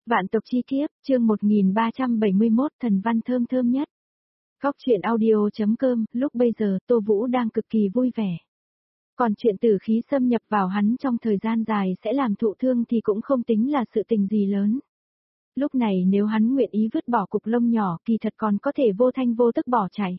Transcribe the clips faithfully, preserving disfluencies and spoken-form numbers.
Vạn tộc chi kiếp, chương một nghìn ba trăm bảy mươi mốt, thần văn thơm thơm nhất. Góc truyện audio.com, lúc bây giờ Tô Vũ đang cực kỳ vui vẻ. Còn chuyện tử khí xâm nhập vào hắn trong thời gian dài sẽ làm thụ thương thì cũng không tính là sự tình gì lớn. Lúc này nếu hắn nguyện ý vứt bỏ cục lông nhỏ kỳ thật còn có thể vô thanh vô tức bỏ chạy.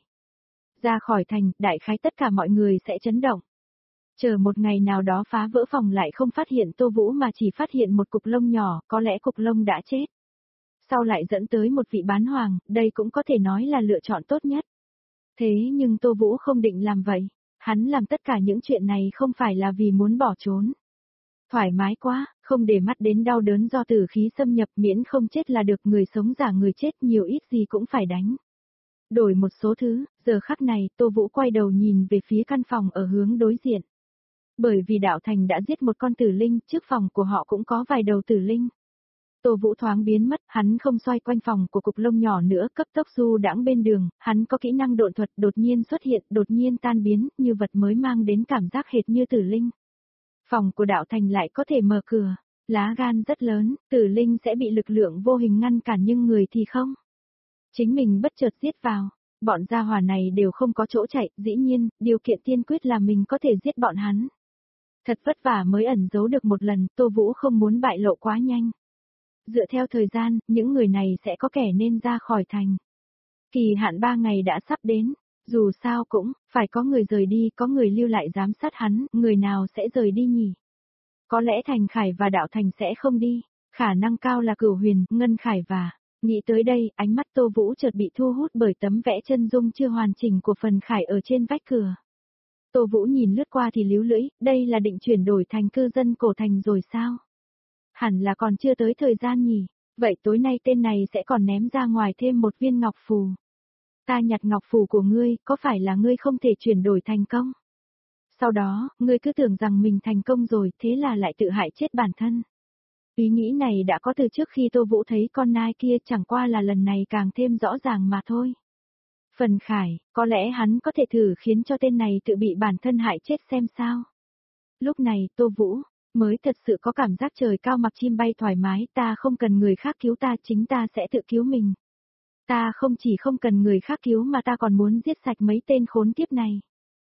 Ra khỏi thành, đại khái tất cả mọi người sẽ chấn động. Chờ một ngày nào đó phá vỡ phòng lại không phát hiện Tô Vũ mà chỉ phát hiện một cục lông nhỏ, có lẽ cục lông đã chết. Sau lại dẫn tới một vị bán hoàng, đây cũng có thể nói là lựa chọn tốt nhất. Thế nhưng Tô Vũ không định làm vậy. Hắn làm tất cả những chuyện này không phải là vì muốn bỏ trốn. Thoải mái quá, không để mắt đến đau đớn do tử khí xâm nhập, miễn không chết là được, người sống giả người chết nhiều ít gì cũng phải đánh. Đổi một số thứ, giờ khắc này Tô Vũ quay đầu nhìn về phía căn phòng ở hướng đối diện. Bởi vì đạo thành đã giết một con tử linh, trước phòng của họ cũng có vài đầu tử linh. Tô Vũ thoáng biến mất, hắn không xoay quanh phòng của cục lông nhỏ nữa, cấp tốc du đãng bên đường, hắn có kỹ năng độn thuật đột nhiên xuất hiện, đột nhiên tan biến, như vật mới mang đến cảm giác hệt như tử linh. Phòng của đạo thành lại có thể mở cửa, lá gan rất lớn, tử linh sẽ bị lực lượng vô hình ngăn cản nhưng người thì không. Chính mình bất chợt giết vào, bọn gia hỏa này đều không có chỗ chạy, dĩ nhiên, điều kiện tiên quyết là mình có thể giết bọn hắn. Thật vất vả mới ẩn giấu được một lần, Tô Vũ không muốn bại lộ quá nhanh. Dựa theo thời gian, những người này sẽ có kẻ nên ra khỏi thành. Kỳ hạn ba ngày đã sắp đến, dù sao cũng, phải có người rời đi, có người lưu lại giám sát hắn, người nào sẽ rời đi nhỉ? Có lẽ Thành Khải và Đạo Thành sẽ không đi, khả năng cao là Cửu Huyền, Ngân Khải và... Nghĩ tới đây, ánh mắt Tô Vũ chợt bị thu hút bởi tấm vẽ chân dung chưa hoàn chỉnh của phần Khải ở trên vách cửa. Tô Vũ nhìn lướt qua thì líu lưỡi, đây là định chuyển đổi thành cư dân cổ thành rồi sao? Hẳn là còn chưa tới thời gian nhỉ, vậy tối nay tên này sẽ còn ném ra ngoài thêm một viên ngọc phù. Ta nhặt ngọc phù của ngươi, có phải là ngươi không thể chuyển đổi thành công? Sau đó, ngươi cứ tưởng rằng mình thành công rồi, thế là lại tự hại chết bản thân. Ý nghĩ này đã có từ trước khi Tô Vũ thấy con nai kia, chẳng qua là lần này càng thêm rõ ràng mà thôi. Phần Khải, có lẽ hắn có thể thử khiến cho tên này tự bị bản thân hại chết xem sao. Lúc này, Tô Vũ mới thật sự có cảm giác trời cao mặc chim bay thoải mái, ta không cần người khác cứu ta, chính ta sẽ tự cứu mình. Ta không chỉ không cần người khác cứu mà ta còn muốn giết sạch mấy tên khốn kiếp này.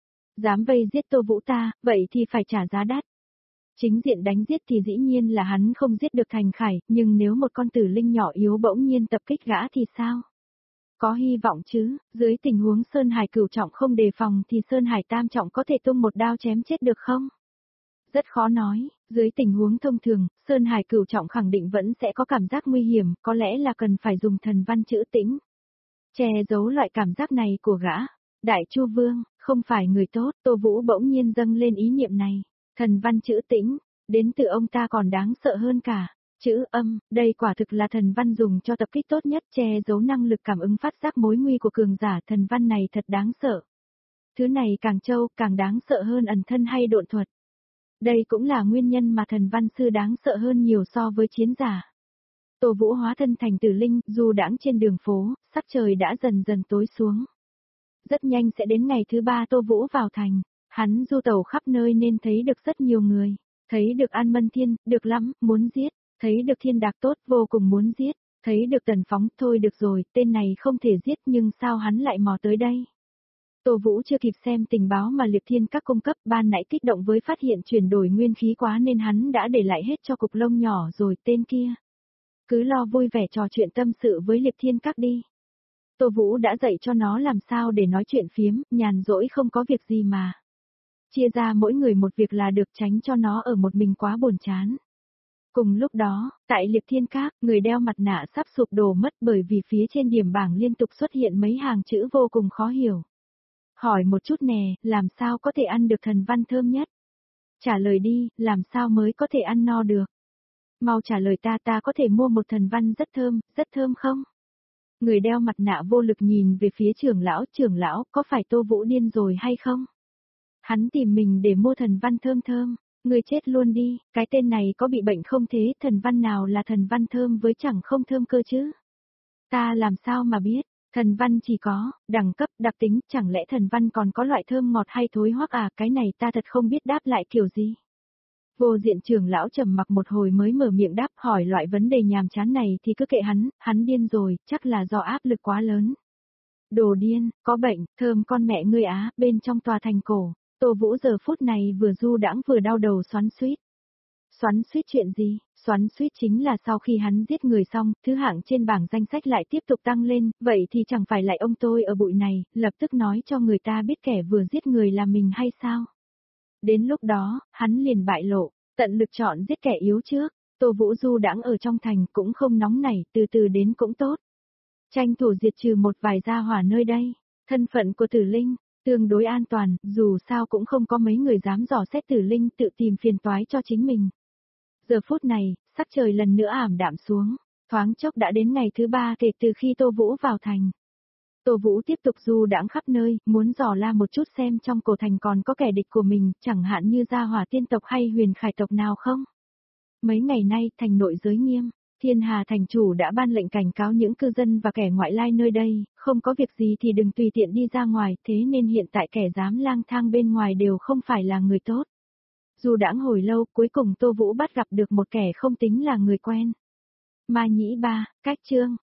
Dám vây giết Tô Vũ ta, vậy thì phải trả giá đắt. Chính diện đánh giết thì dĩ nhiên là hắn không giết được Thành Khải, nhưng nếu một con tử linh nhỏ yếu bỗng nhiên tập kích gã thì sao? Có hy vọng chứ, dưới tình huống Sơn Hải cửu trọng không đề phòng thì Sơn Hải tam trọng có thể tung một đao chém chết được không? Rất khó nói, dưới tình huống thông thường, Sơn Hải cửu trọng khẳng định vẫn sẽ có cảm giác nguy hiểm, có lẽ là cần phải dùng thần văn trữ tĩnh. Che giấu loại cảm giác này của gã. Đại Chu Vương, không phải người tốt, Tô Vũ bỗng nhiên dâng lên ý niệm này. Thần văn trữ tĩnh, đến từ ông ta còn đáng sợ hơn cả. Chữ âm, đây quả thực là thần văn dùng cho tập kích tốt nhất, che giấu năng lực cảm ứng phát giác mối nguy của cường giả, thần văn này thật đáng sợ. Thứ này càng trâu, càng đáng sợ hơn ẩn thân hay độn thuật. Đây cũng là nguyên nhân mà thần văn sư đáng sợ hơn nhiều so với chiến giả. Tô Vũ hóa thân thành tử linh, du đãng trên đường phố, sắc trời đã dần dần tối xuống. Rất nhanh sẽ đến ngày thứ ba Tô Vũ vào thành, hắn du tẩu khắp nơi nên thấy được rất nhiều người. Thấy được An Mân Thiên, được lắm, muốn giết. Thấy được Thiên Đạc tốt, vô cùng muốn giết. Thấy được Tần Phóng, thôi được rồi, tên này không thể giết nhưng sao hắn lại mò tới đây. Tô Vũ chưa kịp xem tình báo mà Liệp Thiên Các cung cấp, ban nãy kích động với phát hiện chuyển đổi nguyên khí quá nên hắn đã để lại hết cho cục lông nhỏ rồi, tên kia. Cứ lo vui vẻ trò chuyện tâm sự với Liệp Thiên Các đi. Tô Vũ đã dạy cho nó làm sao để nói chuyện phiếm, nhàn rỗi không có việc gì mà. Chia ra mỗi người một việc là được, tránh cho nó ở một mình quá buồn chán. Cùng lúc đó, tại Liệp Thiên Các, người đeo mặt nạ sắp sụp đổ mất bởi vì phía trên điểm bảng liên tục xuất hiện mấy hàng chữ vô cùng khó hiểu. Hỏi một chút nè, làm sao có thể ăn được thần văn thơm nhất? Trả lời đi, làm sao mới có thể ăn no được? Mau trả lời ta, ta có thể mua một thần văn rất thơm, rất thơm không? Người đeo mặt nạ vô lực nhìn về phía trưởng lão, trưởng lão, có phải Tô Vũ điên rồi hay không? Hắn tìm mình để mua thần văn thơm thơm, người chết luôn đi, cái tên này có bị bệnh không thế, thần văn nào là thần văn thơm với chẳng không thơm cơ chứ? Ta làm sao mà biết? Thần văn chỉ có, đẳng cấp, đặc tính, chẳng lẽ thần văn còn có loại thơm ngọt hay thối hoắc à, cái này ta thật không biết đáp lại kiểu gì. Vô diện trưởng lão trầm mặc một hồi mới mở miệng đáp, hỏi loại vấn đề nhàm chán này thì cứ kệ hắn, hắn điên rồi, chắc là do áp lực quá lớn. Đồ điên, có bệnh, thơm con mẹ ngươi á, bên trong tòa thành cổ, Tô Vũ giờ phút này vừa du đãng vừa đau đầu xoắn xuýt. Xoắn xuýt chuyện gì? Xoắn xuýt chính là sau khi hắn giết người xong, thứ hạng trên bảng danh sách lại tiếp tục tăng lên, vậy thì chẳng phải lại ông tôi ở bụi này, lập tức nói cho người ta biết kẻ vừa giết người là mình hay sao? Đến lúc đó, hắn liền bại lộ, tận lực chọn giết kẻ yếu trước, Tô Vũ du đãng ở trong thành cũng không nóng nảy, từ từ đến cũng tốt. Tranh thủ diệt trừ một vài gia hỏa nơi đây, thân phận của Tử Linh, tương đối an toàn, dù sao cũng không có mấy người dám dò xét Tử Linh tự tìm phiền toái cho chính mình. Giờ phút này, sắc trời lần nữa ảm đạm xuống, thoáng chốc đã đến ngày thứ ba kể từ khi Tô Vũ vào thành. Tô Vũ tiếp tục du đãng khắp nơi, muốn dò la một chút xem trong cổ thành còn có kẻ địch của mình, chẳng hạn như gia hỏa tiên tộc hay huyền khải tộc nào không. Mấy ngày nay, thành nội giới nghiêm, Thiên Hà thành chủ đã ban lệnh cảnh cáo những cư dân và kẻ ngoại lai nơi đây, không có việc gì thì đừng tùy tiện đi ra ngoài, thế nên hiện tại kẻ dám lang thang bên ngoài đều không phải là người tốt. Dù đãng hồi lâu, cuối cùng Tô Vũ bắt gặp được một kẻ không tính là người quen. Ma Nhĩ Ba, cách chương,